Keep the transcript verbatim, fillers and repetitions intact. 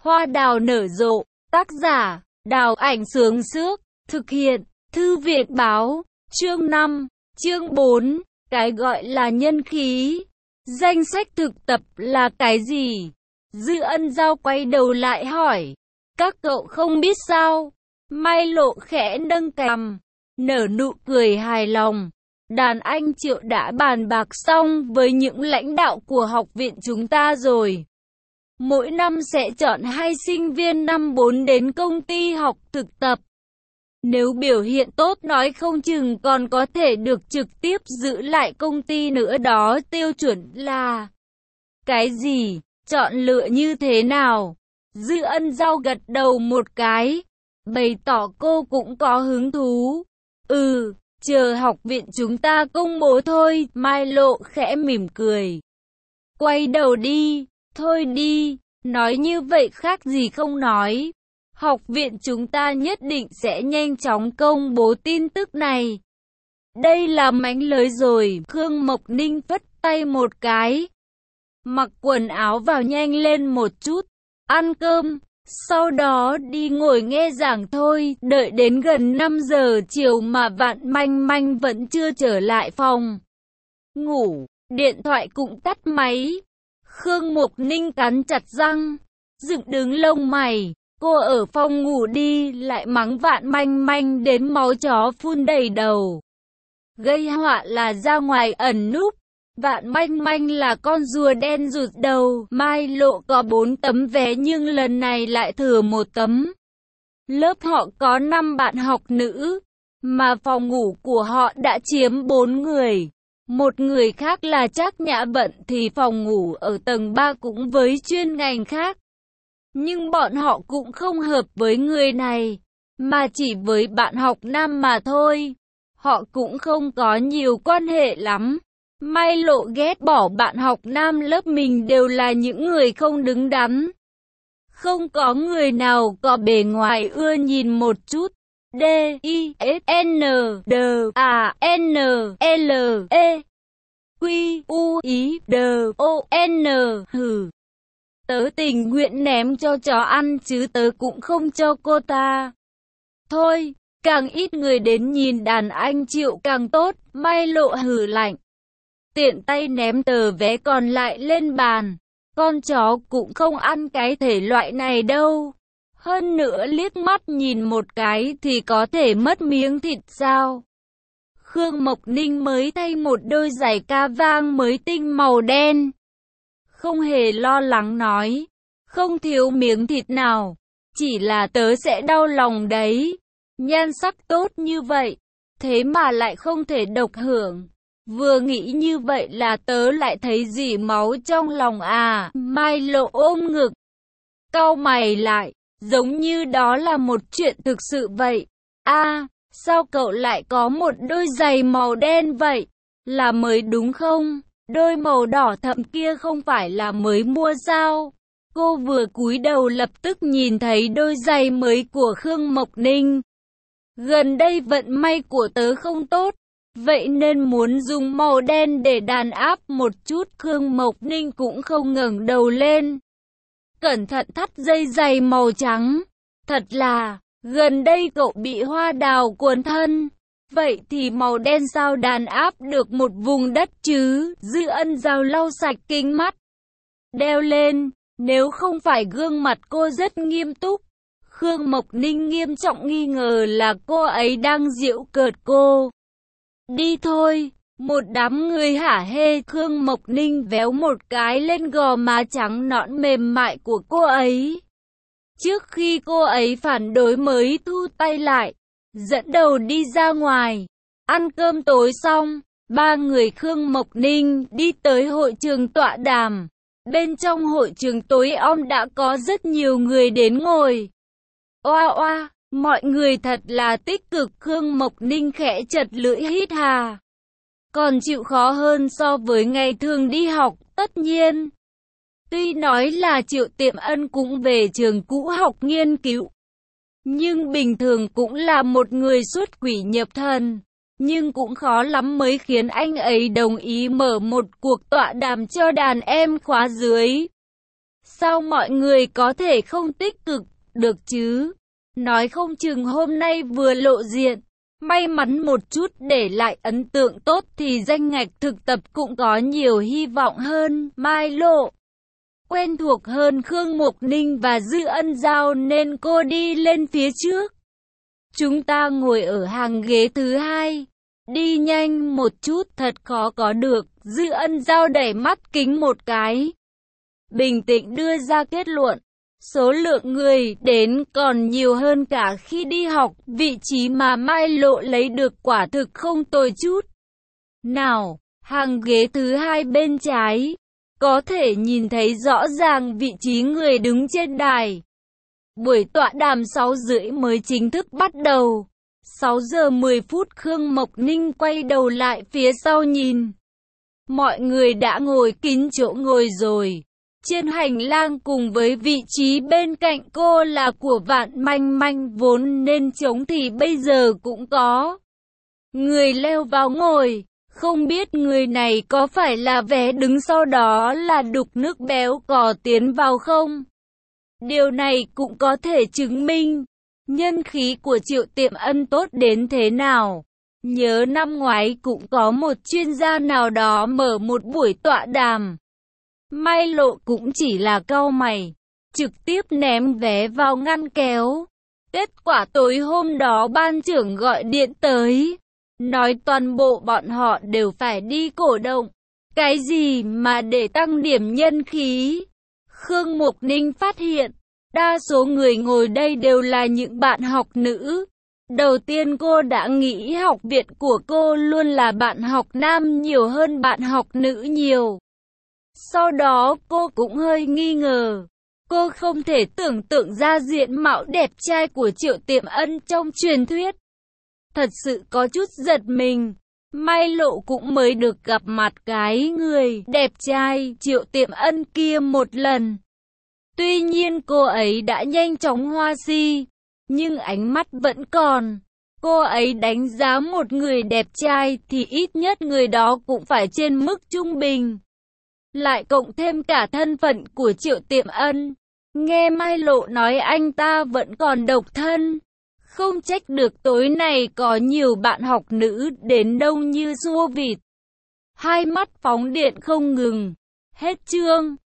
Hoa đào nở rộ, tác giả, Đào Ảnh Sướng Sước, thực hiện, Thư viện Báo, chương năm, chương bốn, cái gọi là nhân khí. Danh sách thực tập là cái gì? Dư Ân Giao quay đầu lại hỏi, các cậu không biết sao? Mai Lộ khẽ nâng cằm, nở nụ cười hài lòng. Đàn anh Triệu đã bàn bạc xong với những lãnh đạo của học viện chúng ta rồi. Mỗi năm sẽ chọn hai sinh viên năm bốn đến công ty học thực tập. Nếu biểu hiện tốt nói không chừng còn có thể được trực tiếp giữ lại công ty nữa đó. Tiêu chuẩn là cái gì? Chọn lựa như thế nào? Dư Ân Giao gật đầu một cái, bày tỏ cô cũng có hứng thú. Ừ, chờ học viện chúng ta công bố thôi. Mai Lộ khẽ mỉm cười, quay đầu đi. Thôi đi, nói như vậy khác gì không nói. Học viện chúng ta nhất định sẽ nhanh chóng công bố tin tức này. Đây là mánh lới rồi. Khương Mộc Ninh phất tay một cái, mặc quần áo vào nhanh lên một chút, ăn cơm, sau đó đi ngồi nghe giảng thôi. Đợi đến gần năm giờ chiều mà Vạn Manh Manh vẫn chưa trở lại phòng ngủ, điện thoại cũng tắt máy. Khương Mộc Ninh cắn chặt răng, dựng đứng lông mày. Cô ở phòng ngủ đi lại mắng Vạn Manh Manh đến máu chó phun đầy đầu. Gây họa là ra ngoài ẩn núp. Vạn Manh Manh là con rùa đen rụt đầu. Mai Lộ có bốn tấm vé nhưng lần này lại thừa một tấm. Lớp họ có năm bạn học nữ, mà phòng ngủ của họ đã chiếm bốn người. Một người khác là Trác Nhã bận thì phòng ngủ ở tầng ba cũng với chuyên ngành khác. Nhưng bọn họ cũng không hợp với người này, mà chỉ với bạn học nam mà thôi. Họ cũng không có nhiều quan hệ lắm. Mai Lộ ghét bỏ bạn học nam lớp mình đều là những người không đứng đắn. Không có người nào có bề ngoài ưa nhìn một chút. D, I, S, N, D, A, N, L, E, Q, U, I, D, O, N, hừ. Tớ tình nguyện ném cho chó ăn chứ tớ cũng không cho cô ta. Thôi, càng ít người đến nhìn đàn anh Triệu càng tốt. Mai Lộ hừ lạnh, tiện tay ném tờ vé còn lại lên bàn. Con chó cũng không ăn cái thể loại này đâu. Hơn nữa liếc mắt nhìn một cái thì có thể mất miếng thịt sao? Khương Mộc Ninh mới thay một đôi giày ca vang mới tinh màu đen, không hề lo lắng nói, không thiếu miếng thịt nào, chỉ là tớ sẽ đau lòng đấy. Nhan sắc tốt như vậy, thế mà lại không thể độc hưởng. Vừa nghĩ như vậy là tớ lại thấy dỉ máu trong lòng à. Mai Lộ ôm ngực, cau mày lại, giống như đó là một chuyện thực sự vậy. A, sao cậu lại có một đôi giày màu đen vậy? Là mới đúng không? Đôi màu đỏ thẫm kia không phải là mới mua sao? Cô vừa cúi đầu lập tức nhìn thấy đôi giày mới của Khương Mộc Ninh. Gần đây vận may của tớ không tốt, vậy nên muốn dùng màu đen để đàn áp một chút. Khương Mộc Ninh cũng không ngẩng đầu lên, cẩn thận thắt dây giày màu trắng. Thật là, gần đây cậu bị hoa đào cuốn thân. Vậy thì màu đen sao đàn áp được một vùng đất chứ? Dư Ân Giao lau sạch kính mắt, đeo lên. Nếu không phải gương mặt cô rất nghiêm túc, Khương Mộc Ninh nghiêm trọng nghi ngờ là cô ấy đang giễu cợt cô. Đi thôi. Một đám người hả hê. Khương Mộc Ninh véo một cái lên gò má trắng nõn mềm mại của cô ấy. Trước khi cô ấy phản đối mới thu tay lại, dẫn đầu đi ra ngoài. Ăn cơm tối xong, ba người Khương Mộc Ninh đi tới hội trường tọa đàm. Bên trong hội trường tối om đã có rất nhiều người đến ngồi. Oa oa, mọi người thật là tích cực. Khương Mộc Ninh khẽ chật lưỡi hít hà. Còn chịu khó hơn so với ngày thường đi học, tất nhiên. Tuy nói là Triệu Tiệm Ân cũng về trường cũ học nghiên cứu, nhưng bình thường cũng là một người xuất quỷ nhập thần. Nhưng cũng khó lắm mới khiến anh ấy đồng ý mở một cuộc tọa đàm cho đàn em khóa dưới. Sao mọi người có thể không tích cực được chứ? Nói không chừng hôm nay vừa lộ diện, may mắn một chút để lại ấn tượng tốt thì danh ngạch thực tập cũng có nhiều hy vọng hơn. Mai Lộ quen thuộc hơn Khương Mục Ninh và Dư Ân Giao nên cô đi lên phía trước. Chúng ta ngồi ở hàng ghế thứ hai. Đi nhanh một chút, thật khó có được. Dư Ân Giao đẩy mắt kính một cái, bình tĩnh đưa ra kết luận. Số lượng người đến còn nhiều hơn cả khi đi học. Vị trí mà Mai Lộ lấy được quả thực không tồi chút nào. Hàng ghế thứ hai bên trái, có thể nhìn thấy rõ ràng vị trí người đứng trên đài. Buổi tọa đàm sáu rưỡi mới chính thức bắt đầu. sáu giờ mười phút Khương Mộc Ninh quay đầu lại phía sau nhìn. Mọi người đã ngồi kín chỗ ngồi rồi. Trên hành lang cùng với vị trí bên cạnh cô là của Vạn Manh Manh, vốn nên trống thì bây giờ cũng có người leo vào ngồi. Không biết người này có phải là vé đứng sau đó là đục nước béo cò tiến vào không? Điều này cũng có thể chứng minh nhân khí của Triệu Tiệm Ân tốt đến thế nào. Nhớ năm ngoái cũng có một chuyên gia nào đó mở một buổi tọa đàm. Mai Lộ cũng chỉ là cau mày, trực tiếp ném vé vào ngăn kéo. Kết quả tối hôm đó ban trưởng gọi điện tới, nói toàn bộ bọn họ đều phải đi cổ động. Cái gì mà để tăng điểm nhân khí? Khương Mục Ninh phát hiện, đa số người ngồi đây đều là những bạn học nữ. Đầu tiên cô đã nghĩ học viện của cô luôn là bạn học nam nhiều hơn bạn học nữ nhiều. Sau đó cô cũng hơi nghi ngờ. Cô không thể tưởng tượng ra diện mạo đẹp trai của Triệu Tiệm Ân trong truyền thuyết. Thật sự có chút giật mình. Mai Lộ cũng mới được gặp mặt cái người đẹp trai Triệu Tiệm Ân kia một lần. Tuy nhiên cô ấy đã nhanh chóng hoa si, nhưng ánh mắt vẫn còn. Cô ấy đánh giá một người đẹp trai thì ít nhất người đó cũng phải trên mức trung bình. Lại cộng thêm cả thân phận của Triệu Tiệm Ân. Nghe Mai Lộ nói anh ta vẫn còn độc thân. Không trách được tối nay có nhiều bạn học nữ đến đông như xua vịt. Hai mắt phóng điện không ngừng. Hết chương.